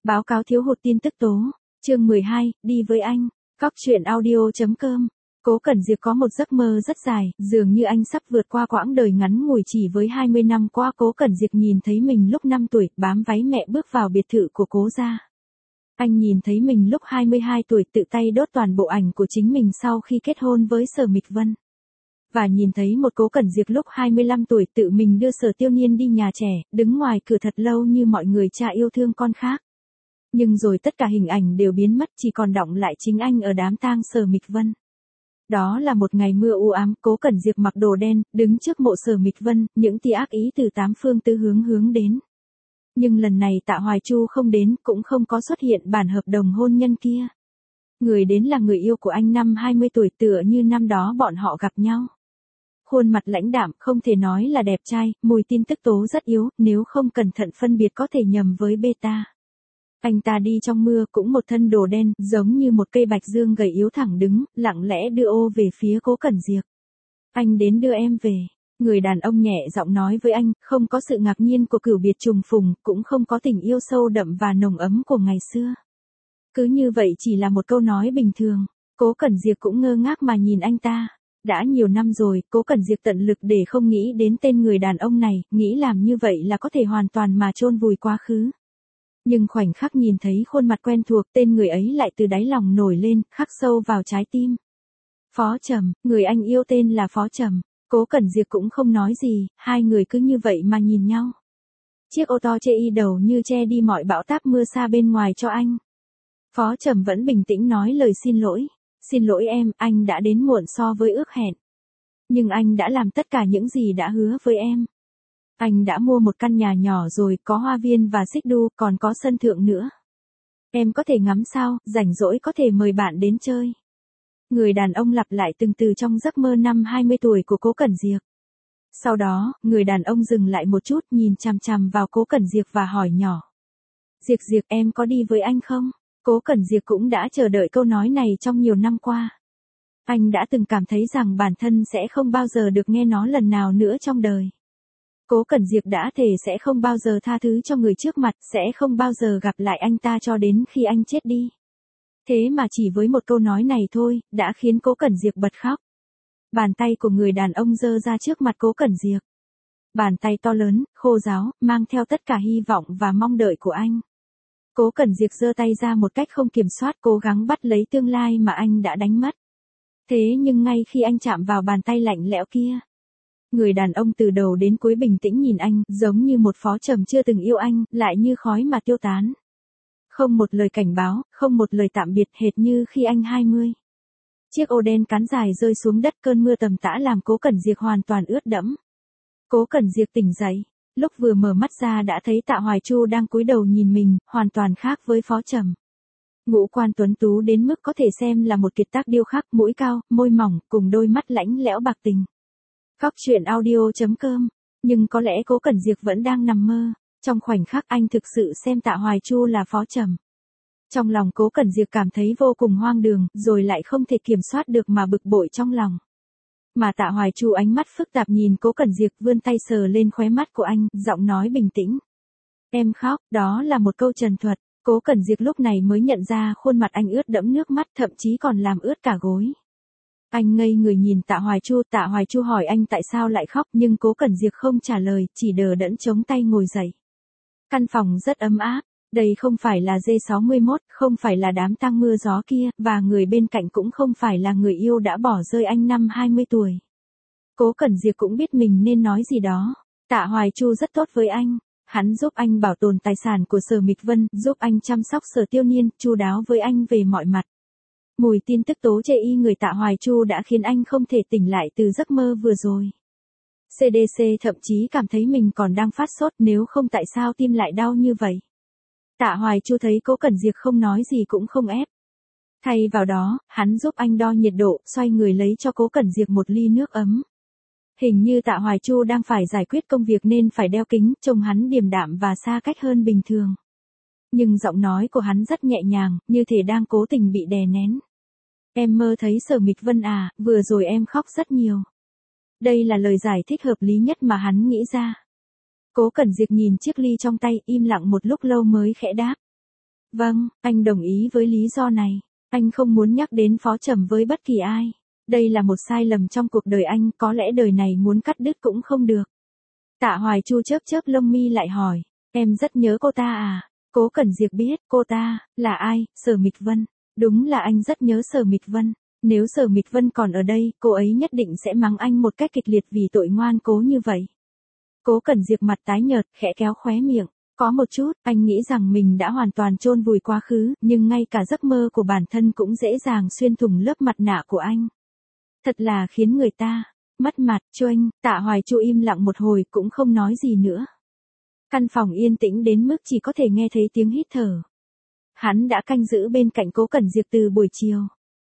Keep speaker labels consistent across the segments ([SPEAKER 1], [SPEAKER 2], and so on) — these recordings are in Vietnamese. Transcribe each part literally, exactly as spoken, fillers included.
[SPEAKER 1] Báo cáo thiếu hụt tin tức tố. Chương mười hai, đi với anh. Cóc truyện audio.com. Cố Cẩn Diệp có một giấc mơ rất dài, dường như anh sắp vượt qua quãng đời ngắn ngủi chỉ với hai mươi năm qua. Cố Cẩn Diệp nhìn thấy mình lúc năm tuổi, bám váy mẹ bước vào biệt thự của Cố gia. Anh nhìn thấy mình lúc hai mươi hai tuổi tự tay đốt toàn bộ ảnh của chính mình sau khi kết hôn với Sở Mịch Vân. Và nhìn thấy một Cố Cẩn Diệp lúc hai mươi lăm tuổi tự mình đưa Sở Tiêu Niên đi nhà trẻ, đứng ngoài cửa thật lâu như mọi người cha yêu thương con khác. Nhưng rồi tất cả hình ảnh đều biến mất, chỉ còn đọng lại chính anh ở đám tang Sở Mịch Vân. Đó là một ngày mưa u ám, Cố Cẩn Diệp mặc đồ đen, đứng trước mộ Sở Mịch Vân, những tia ác ý từ tám phương tứ hướng hướng đến. Nhưng lần này Tạ Hoài Chu không đến, cũng không có xuất hiện bản hợp đồng hôn nhân kia. Người đến là người yêu của anh năm hai mươi tuổi, tựa như năm đó bọn họ gặp nhau. Khuôn mặt lãnh đạm, không thể nói là đẹp trai, mùi tin tức tố rất yếu, nếu không cẩn thận phân biệt có thể nhầm với beta. Anh ta đi trong mưa, cũng một thân đồ đen, giống như một cây bạch dương gầy yếu thẳng đứng, lặng lẽ đưa ô về phía Cố Cẩn Diệp. Anh đến đưa em về. Người đàn ông nhẹ giọng nói với anh, không có sự ngạc nhiên của cửu biệt trùng phùng, cũng không có tình yêu sâu đậm và nồng ấm của ngày xưa. Cứ như vậy chỉ là một câu nói bình thường. Cố Cẩn Diệp cũng ngơ ngác mà nhìn anh ta. Đã nhiều năm rồi, Cố Cẩn Diệp tận lực để không nghĩ đến tên người đàn ông này, nghĩ làm như vậy là có thể hoàn toàn mà chôn vùi quá khứ. Nhưng khoảnh khắc nhìn thấy khuôn mặt quen thuộc, tên người ấy lại từ đáy lòng nổi lên, khắc sâu vào trái tim. Phó Trầm, người anh yêu tên là Phó Trầm. Cố Cẩn Diệp cũng không nói gì, hai người cứ như vậy mà nhìn nhau. Chiếc ô to chê y đầu như che đi mọi bão táp mưa xa bên ngoài cho anh. Phó Trầm vẫn bình tĩnh nói lời xin lỗi. Xin lỗi em, anh đã đến muộn so với ước hẹn. Nhưng anh đã làm tất cả những gì đã hứa với em. Anh đã mua một căn nhà nhỏ rồi, có hoa viên và xích đu, còn có sân thượng nữa. Em có thể ngắm sao, rảnh rỗi có thể mời bạn đến chơi. Người đàn ông lặp lại từng từ trong giấc mơ năm hai mươi tuổi của Cố Cẩn Diệp. Sau đó, người đàn ông dừng lại một chút, nhìn chằm chằm vào Cố Cẩn Diệp và hỏi nhỏ. Diệp Diệp, em có đi với anh không? Cố Cẩn Diệp cũng đã chờ đợi câu nói này trong nhiều năm qua. Anh đã từng cảm thấy rằng bản thân sẽ không bao giờ được nghe nó lần nào nữa trong đời. Cố Cẩn Diệp đã thề sẽ không bao giờ tha thứ cho người trước mặt, sẽ không bao giờ gặp lại anh ta cho đến khi anh chết đi. Thế mà chỉ với một câu nói này thôi, đã khiến Cố Cẩn Diệp bật khóc. Bàn tay của người đàn ông giơ ra trước mặt Cố Cẩn Diệp. Bàn tay to lớn, khô ráo, mang theo tất cả hy vọng và mong đợi của anh. Cố Cẩn Diệp giơ tay ra một cách không kiểm soát, cố gắng bắt lấy tương lai mà anh đã đánh mất. Thế nhưng ngay khi anh chạm vào bàn tay lạnh lẽo kia, người đàn ông từ đầu đến cuối bình tĩnh nhìn anh, giống như một Phó Trầm chưa từng yêu anh, lại như khói mà tiêu tán. Không một lời cảnh báo, không một lời tạm biệt, hệt như khi anh hai mươi. Chiếc ô đen cán dài rơi xuống đất, cơn mưa tầm tã làm Cố Cẩn Diệp hoàn toàn ướt đẫm. Cố Cẩn Diệp tỉnh dậy, lúc vừa mở mắt ra đã thấy Tạ Hoài Chu đang cúi đầu nhìn mình, hoàn toàn khác với Phó Trầm. Ngũ quan tuấn tú đến mức có thể xem là một kiệt tác điêu khắc, mũi cao, môi mỏng, cùng đôi mắt lãnh lẽo bạc tình. Cóc truyện audio.com. Nhưng có lẽ Cố Cẩn Diệp vẫn đang nằm mơ. Trong khoảnh khắc anh thực sự xem Tạ Hoài Chu là Phó Trầm. Trong lòng Cố Cẩn Diệp cảm thấy vô cùng hoang đường, rồi lại không thể kiểm soát được mà bực bội trong lòng. Mà Tạ Hoài Chu ánh mắt phức tạp nhìn Cố Cẩn Diệp, vươn tay sờ lên khóe mắt của anh, giọng nói bình tĩnh. Em khóc, đó là một câu trần thuật. Cố Cẩn Diệp lúc này mới nhận ra khuôn mặt anh ướt đẫm nước mắt, thậm chí còn làm ướt cả gối. Anh ngây người nhìn Tạ Hoài Chu, Tạ Hoài Chu hỏi anh tại sao lại khóc, nhưng Cố Cẩn Diệp không trả lời, chỉ đờ đẫn chống tay ngồi dậy. Căn phòng rất ấm áp, đây không phải là G sáu mươi mốt, không phải là đám tang mưa gió kia, và người bên cạnh cũng không phải là người yêu đã bỏ rơi anh năm hai mươi tuổi. Cố Cẩn Diệp cũng biết mình nên nói gì đó. Tạ Hoài Chu rất tốt với anh, hắn giúp anh bảo tồn tài sản của Sở Mịch Vân, giúp anh chăm sóc Sở Tiêu Niên, chu đáo với anh về mọi mặt. Mùi tin tức tố chê y người Tạ Hoài Chu đã khiến anh không thể tỉnh lại từ giấc mơ vừa rồi. xê đê xê thậm chí cảm thấy mình còn đang phát sốt, nếu không tại sao tim lại đau như vậy. Tạ Hoài Chu thấy Cố Cẩn Diệp không nói gì cũng không ép. Thay vào đó, hắn giúp anh đo nhiệt độ, xoay người lấy cho Cố Cẩn Diệp một ly nước ấm. Hình như Tạ Hoài Chu đang phải giải quyết công việc nên phải đeo kính, trông hắn điềm đạm và xa cách hơn bình thường. Nhưng giọng nói của hắn rất nhẹ nhàng, như thể đang cố tình bị đè nén. Em mơ thấy Sở Mịch Vân à, vừa rồi em khóc rất nhiều. Đây là lời giải thích hợp lý nhất mà hắn nghĩ ra. Cố Cẩn Diệp nhìn chiếc ly trong tay, im lặng một lúc lâu mới khẽ đáp. Vâng, anh đồng ý với lý do này. Anh không muốn nhắc đến Phó Trầm với bất kỳ ai. Đây là một sai lầm trong cuộc đời anh, có lẽ đời này muốn cắt đứt cũng không được. Tạ Hoài Chu chớp chớp lông mi lại hỏi, em rất nhớ cô ta à? Cố Cẩn Diệp biết, cô ta, là ai? Sở Mịch Vân. Đúng là anh rất nhớ Sở Mịch Vân. Nếu Sở Mịch Vân còn ở đây, cô ấy nhất định sẽ mắng anh một cách kịch liệt vì tội ngoan cố như vậy. Cố Cẩn Diệp mặt tái nhợt, khẽ kéo khóe miệng. Có một chút, anh nghĩ rằng mình đã hoàn toàn chôn vùi quá khứ, nhưng ngay cả giấc mơ của bản thân cũng dễ dàng xuyên thủng lớp mặt nạ của anh. Thật là khiến người ta mất mặt. Choanh. Tạ Hoài Chu im lặng một hồi cũng không nói gì nữa. Căn phòng yên tĩnh đến mức chỉ có thể nghe thấy tiếng hít thở. Hắn đã canh giữ bên cạnh Cố Cẩn Diệp từ buổi chiều.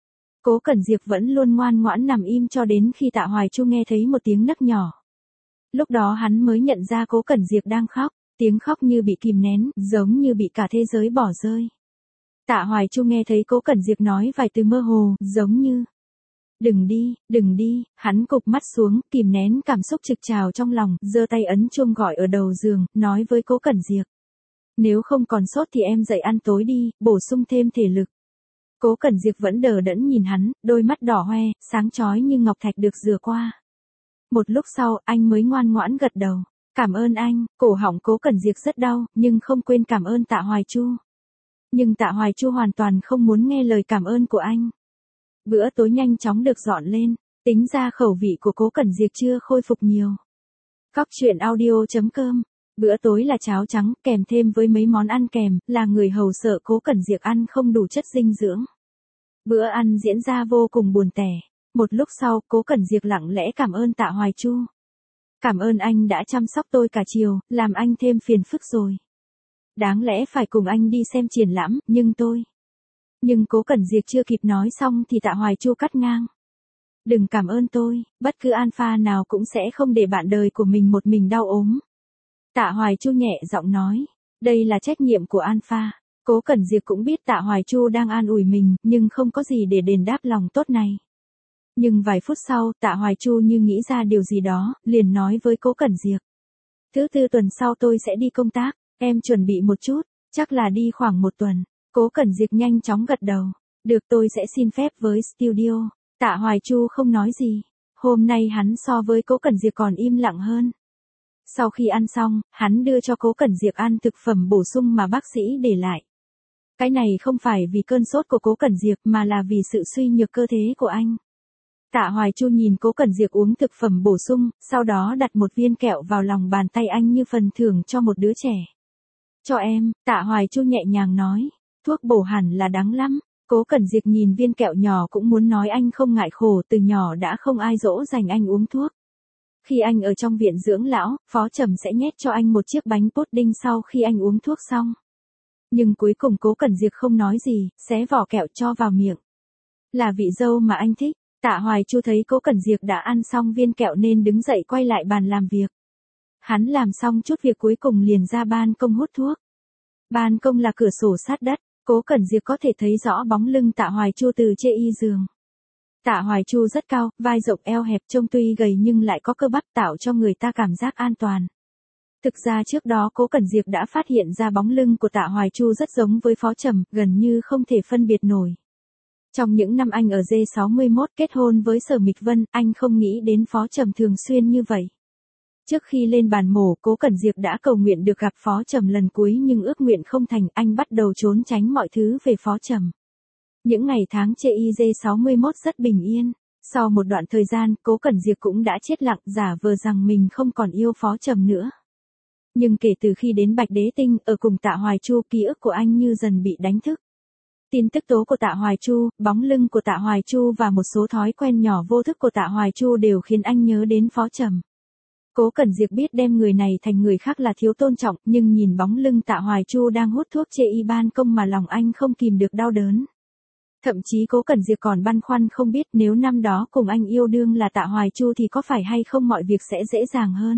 [SPEAKER 1] Cố Cẩn Diệp vẫn luôn ngoan ngoãn nằm im cho đến khi Tạ Hoài Chu nghe thấy một tiếng nấc nhỏ. Lúc đó hắn mới nhận ra Cố Cẩn Diệp đang khóc, tiếng khóc như bị kìm nén, giống như bị cả thế giới bỏ rơi. Tạ Hoài Chu nghe thấy Cố Cẩn Diệp nói vài từ mơ hồ, giống như đừng đi, đừng đi. Hắn cụp mắt xuống, kìm nén cảm xúc trực trào trong lòng, giơ tay ấn chuông gọi ở đầu giường, nói với Cố Cẩn Diệp. Nếu không còn sốt thì em dậy ăn tối đi, bổ sung thêm thể lực. Cố Cẩn Diệp vẫn đờ đẫn nhìn hắn, đôi mắt đỏ hoe, sáng chói như ngọc thạch được rửa qua. Một lúc sau, anh mới ngoan ngoãn gật đầu. Cảm ơn anh. Cổ họng Cố Cẩn Diệp rất đau, nhưng không quên cảm ơn Tạ Hoài Chu. Nhưng Tạ Hoài Chu hoàn toàn không muốn nghe lời cảm ơn của anh. Bữa tối nhanh chóng được dọn lên, tính ra khẩu vị của Cố Cẩn Diệp chưa khôi phục nhiều. Cóc truyện audio chấm com. Bữa tối là cháo trắng, kèm thêm với mấy món ăn kèm, là người hầu sợ Cố Cẩn Diệp ăn không đủ chất dinh dưỡng. Bữa ăn diễn ra vô cùng buồn tẻ. Một lúc sau, Cố Cẩn Diệp lặng lẽ cảm ơn Tạ Hoài Chu. Cảm ơn anh đã chăm sóc tôi cả chiều, làm anh thêm phiền phức rồi. Đáng lẽ phải cùng anh đi xem triển lãm, nhưng tôi... Nhưng Cố Cẩn Diệp chưa kịp nói xong thì Tạ Hoài Chu cắt ngang. Đừng cảm ơn tôi, bất cứ alpha nào cũng sẽ không để bạn đời của mình một mình đau ốm. Tạ Hoài Chu nhẹ giọng nói, đây là trách nhiệm của alpha. Cố Cẩn Diệp cũng biết Tạ Hoài Chu đang an ủi mình, nhưng không có gì để đền đáp lòng tốt này. Nhưng vài phút sau, Tạ Hoài Chu như nghĩ ra điều gì đó, liền nói với Cố Cẩn Diệp. Thứ tư tuần sau tôi sẽ đi công tác, em chuẩn bị một chút, chắc là đi khoảng một tuần. Cố Cẩn Diệp nhanh chóng gật đầu. Được, tôi sẽ xin phép với studio. Tạ Hoài Chu không nói gì. Hôm nay hắn so với Cố Cẩn Diệp còn im lặng hơn. Sau khi ăn xong, hắn đưa cho Cố Cẩn Diệp ăn thực phẩm bổ sung mà bác sĩ để lại. Cái này không phải vì cơn sốt của Cố Cẩn Diệp mà là vì sự suy nhược cơ thể của anh. Tạ Hoài Chu nhìn Cố Cẩn Diệp uống thực phẩm bổ sung, sau đó đặt một viên kẹo vào lòng bàn tay anh như phần thưởng cho một đứa trẻ. Cho em, Tạ Hoài Chu nhẹ nhàng nói. Thuốc bổ hẳn là đắng lắm. Cố Cẩn Diệp nhìn viên kẹo nhỏ cũng muốn nói anh không ngại khổ, từ nhỏ đã không ai dỗ dành anh uống thuốc. Khi anh ở trong viện dưỡng lão, Phó Trầm sẽ nhét cho anh một chiếc bánh pudding sau khi anh uống thuốc xong. Nhưng cuối cùng Cố Cẩn Diệp không nói gì, xé vỏ kẹo cho vào miệng. Là vị dâu mà anh thích. Tạ Hoài Chu thấy Cố Cẩn Diệp đã ăn xong viên kẹo nên đứng dậy quay lại bàn làm việc. Hắn làm xong chút việc cuối cùng liền ra ban công hút thuốc. Ban công là cửa sổ sát đất. Cố Cẩn Diệp có thể thấy rõ bóng lưng Tạ Hoài Chu từ chê y giường. Tạ Hoài Chu rất cao, vai rộng eo hẹp, trông tuy gầy nhưng lại có cơ bắp tạo cho người ta cảm giác an toàn. Thực ra trước đó Cố Cẩn Diệp đã phát hiện ra bóng lưng của Tạ Hoài Chu rất giống với Phó Trầm, gần như không thể phân biệt nổi. Trong những năm anh ở G sáu mươi mốt kết hôn với Sở Mịch Vân, anh không nghĩ đến Phó Trầm thường xuyên như vậy. Trước khi lên bàn mổ, Cố Cẩn Diệp đã cầu nguyện được gặp Phó Trầm lần cuối nhưng ước nguyện không thành, anh bắt đầu trốn tránh mọi thứ về Phó Trầm. Những ngày tháng chê y G sáu mươi mốt rất bình yên. Sau một đoạn thời gian, Cố Cẩn Diệp cũng đã chết lặng, giả vờ rằng mình không còn yêu Phó Trầm nữa. Nhưng kể từ khi đến Bạch Đế Tinh, ở cùng Tạ Hoài Chu, ký ức của anh như dần bị đánh thức. Tin tức tố của Tạ Hoài Chu, bóng lưng của Tạ Hoài Chu và một số thói quen nhỏ vô thức của Tạ Hoài Chu đều khiến anh nhớ đến Phó Trầm. Cố Cẩn Diệp biết đem người này thành người khác là thiếu tôn trọng, nhưng nhìn bóng lưng Tạ Hoài Chu đang hút thuốc chê y ban công mà lòng anh không kìm được đau đớn. Thậm chí Cố Cẩn Diệp còn băn khoăn không biết nếu năm đó cùng anh yêu đương là Tạ Hoài Chu thì có phải hay không mọi việc sẽ dễ dàng hơn.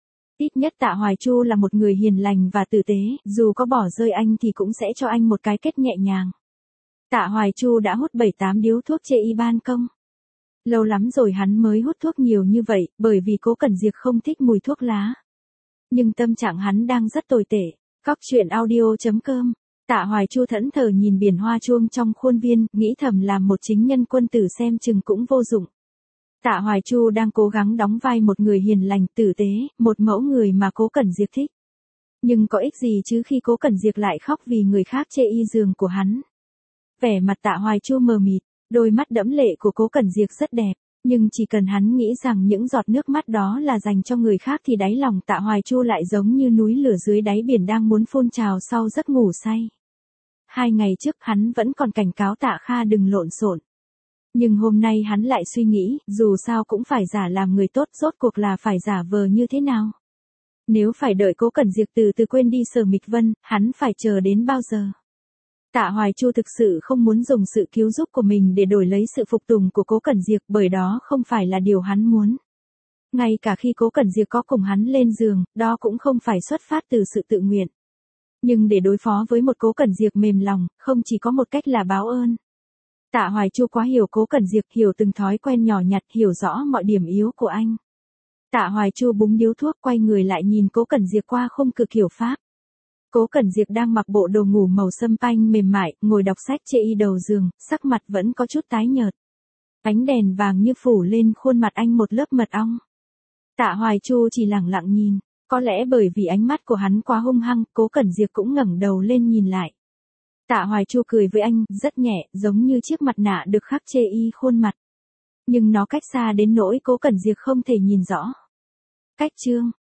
[SPEAKER 1] Ít nhất Tạ Hoài Chu là một người hiền lành và tử tế, dù có bỏ rơi anh thì cũng sẽ cho anh một cái kết nhẹ nhàng. Tạ Hoài Chu đã hút bảy tám điếu thuốc chê y ban công. Lâu lắm rồi hắn mới hút thuốc nhiều như vậy, bởi vì Cố Cẩn Diệp không thích mùi thuốc lá. Nhưng tâm trạng hắn đang rất tồi tệ. Cóc truyện audio chấm com Tạ Hoài Chu thẫn thờ nhìn biển hoa chuông trong khuôn viên, nghĩ thầm làm một chính nhân quân tử xem chừng cũng vô dụng. Tạ Hoài Chu đang cố gắng đóng vai một người hiền lành, tử tế, một mẫu người mà Cố Cẩn Diệp thích. Nhưng có ích gì chứ khi Cố Cẩn Diệp lại khóc vì người khác chê y giường của hắn. Vẻ mặt Tạ Hoài Chu mờ mịt, đôi mắt đẫm lệ của Cố Cẩn Diệp rất đẹp, nhưng chỉ cần hắn nghĩ rằng những giọt nước mắt đó là dành cho người khác thì đáy lòng Tạ Hoài Chu lại giống như núi lửa dưới đáy biển đang muốn phun trào sau giấc ngủ say. Hai ngày trước hắn vẫn còn cảnh cáo Tạ Kha đừng lộn xộn. Nhưng hôm nay hắn lại suy nghĩ, dù sao cũng phải giả làm người tốt, rốt cuộc là phải giả vờ như thế nào. Nếu phải đợi Cố Cẩn Diệp từ từ quên đi Sở Mịch Vân, hắn phải chờ đến bao giờ? Tạ Hoài Chu thực sự không muốn dùng sự cứu giúp của mình để đổi lấy sự phục tùng của Cố Cẩn Diệp, bởi đó không phải là điều hắn muốn. Ngay cả khi Cố Cẩn Diệp có cùng hắn lên giường, đó cũng không phải xuất phát từ sự tự nguyện. Nhưng để đối phó với một Cố Cẩn Diệp mềm lòng, không chỉ có một cách là báo ơn. Tạ Hoài Chu quá hiểu Cố Cẩn Diệp, hiểu từng thói quen nhỏ nhặt, hiểu rõ mọi điểm yếu của anh. Tạ Hoài Chu búng điếu thuốc, quay người lại nhìn Cố Cẩn Diệp qua khung cửa kiểu Pháp. Cố Cẩn Diệp đang mặc bộ đồ ngủ màu sâm panh mềm mại, ngồi đọc sách chê y đầu giường, sắc mặt vẫn có chút tái nhợt. Ánh đèn vàng như phủ lên khuôn mặt anh một lớp mật ong. Tạ Hoài Chu chỉ lặng lặng nhìn, có lẽ bởi vì ánh mắt của hắn quá hung hăng, Cố Cẩn Diệp cũng ngẩng đầu lên nhìn lại. Tạ Hoài Chu cười với anh, rất nhẹ, giống như chiếc mặt nạ được khắc chê y khuôn mặt. Nhưng nó cách xa đến nỗi Cố Cẩn Diệp không thể nhìn rõ. Cách chương